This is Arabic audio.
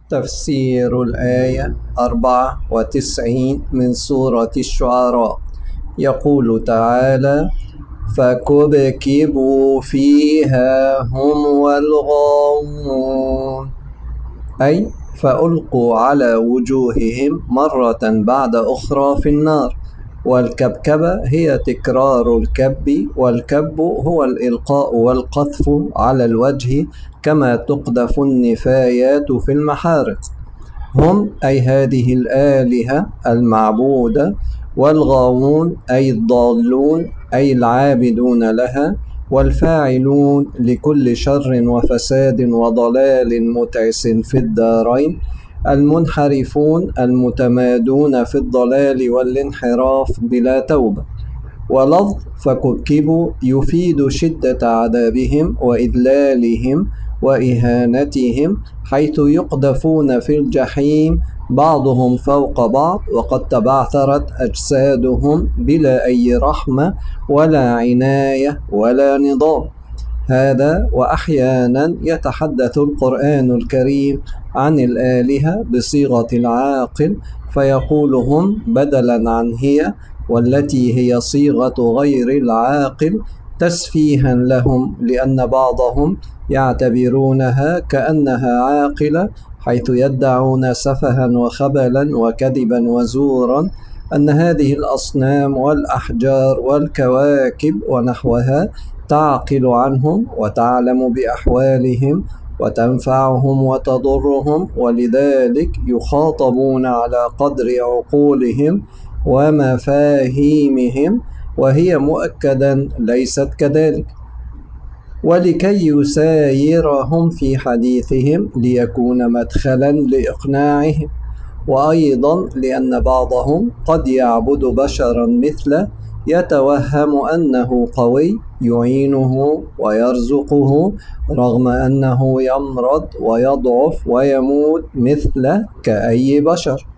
تفسير الآية 94 من سورة الشعراء. يقول تعالى: فكبكبوا فيها هم والغاوون، أي فألقوا على وجوههم مرة بعد أخرى في النار. والكبكبة هي تكرار الكب، والكب هو الإلقاء والقذف على الوجه كما تقذف النفايات في المحارق. هم أي هذه الآلهة المعبودة، والغاوون أي الضالون أي العابدون لها، والفاعلون لكل شر وفساد وضلال متعس في الدارين، المنحرفون المتمادون في الضلال والانحراف بلا توبة. ولفظ فكبكبوا يفيد شدة عذابهم وإذلالهم وإهانتهم، حيث يقذفون في الجحيم بعضهم فوق بعض، وقد تبعثرت أجسادهم بلا أي رحمة ولا عناية ولا نظام. هذا وأحيانا يتحدث القرآن الكريم عن الآلهة بصيغة العاقل، فيقول هم بدلا عن هي، والتي هي صيغة غير العاقل تسفيها لهم، لأن بعضهم يعتبرونها كأنها عاقلة، حيث يدعون سفها وخبلا وكذبا وزورا أن هذه الأصنام والأحجار والكواكب ونحوها تعقل عنهم وتعلم بأحوالهم وتنفعهم وتضرهم، ولذلك يخاطبون على قدر عقولهم ومفاهيمهم، وهي مؤكدا ليست كذلك. ولكي يسايرهم في حديثهم ليكون مدخلا لإقناعهم، وأيضا لأن بعضهم قد يعبد بشرا مثله يتوهم أنه قوي يعينه ويرزقه، رغم أنه يمرض ويضعف ويموت مثله كأي بشر.